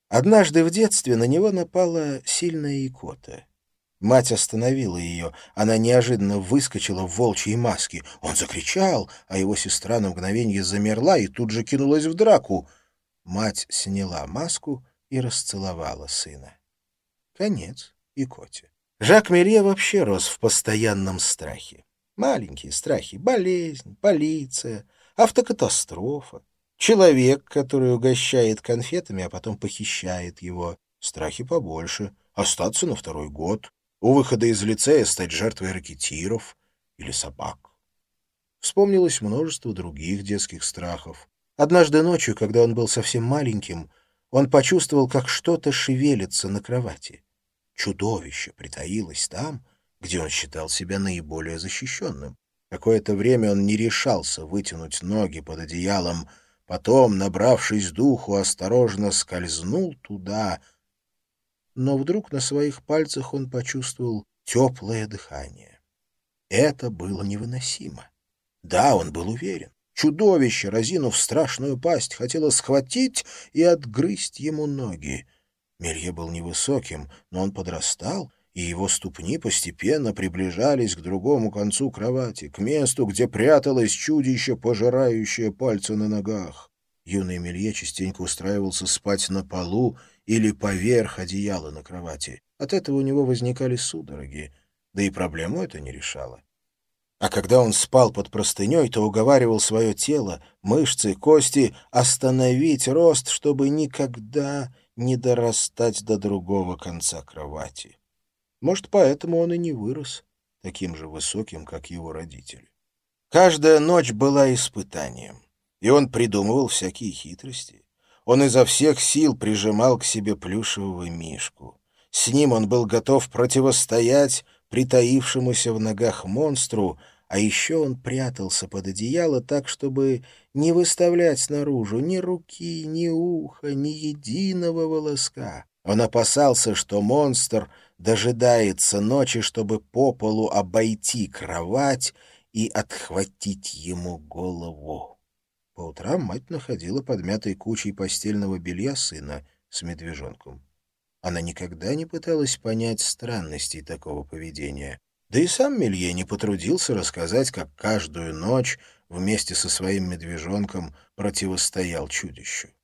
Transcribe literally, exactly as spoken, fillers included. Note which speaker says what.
Speaker 1: Однажды в детстве на него напала сильная икота. Мать остановила ее. Она неожиданно выскочила в волчьей маске. Он закричал, а его сестра на мгновенье замерла и тут же кинулась в драку. Мать сняла маску и расцеловала сына. Конец икоте. Жак Мелье вообще рос в постоянном страхе. Маленькие страхи — болезнь, полиция, автокатастрофа, человек, который угощает конфетами, а потом похищает его. Страхи побольше — остаться на второй год, у выхода из лицея стать жертвой ракетиров или собак. Вспомнилось множество других детских страхов. Однажды ночью, когда он был совсем маленьким, он почувствовал, как что-то шевелится на кровати. Чудовище притаилось там, где он считал себя наиболее защищенным. Какое-то время он не решался вытянуть ноги под одеялом, потом, набравшись духу, осторожно скользнул туда, но вдруг на своих пальцах он почувствовал теплое дыхание. Это было невыносимо. Да, он был уверен. Чудовище, разинув страшную пасть, хотело схватить и отгрызть ему ноги. Мелье был невысоким, но он подрастал, и его ступни постепенно приближались к другому концу кровати, к месту, где пряталось чудище, пожирающее пальцы на ногах. Юный Мелье частенько устраивался спать на полу или поверх одеяла на кровати. От этого у него возникали судороги, да и проблему это не решало. А когда он спал под простыней, то уговаривал свое тело, мышцы, кости остановить рост, чтобы никогда не дорастать до другого конца кровати. Может, поэтому он и не вырос таким же высоким, как его родители. Каждая ночь была испытанием, и он придумывал всякие хитрости. Он изо всех сил прижимал к себе плюшевого мишку. С ним он был готов противостоять притаившемуся в ногах монстру, а еще он прятался под одеяло так, чтобы не выставлять наружу ни руки, ни уха, ни единого волоска. Он опасался, что монстр дожидается ночи, чтобы по полу обойти кровать и отхватить ему голову. По утрам мать находила под мятой кучей постельного белья сына с медвежонком. Она никогда не пыталась понять странностей такого поведения. Да и сам Мелье не потрудился рассказать, как каждую ночь вместе со своим медвежонком противостоял чудищу.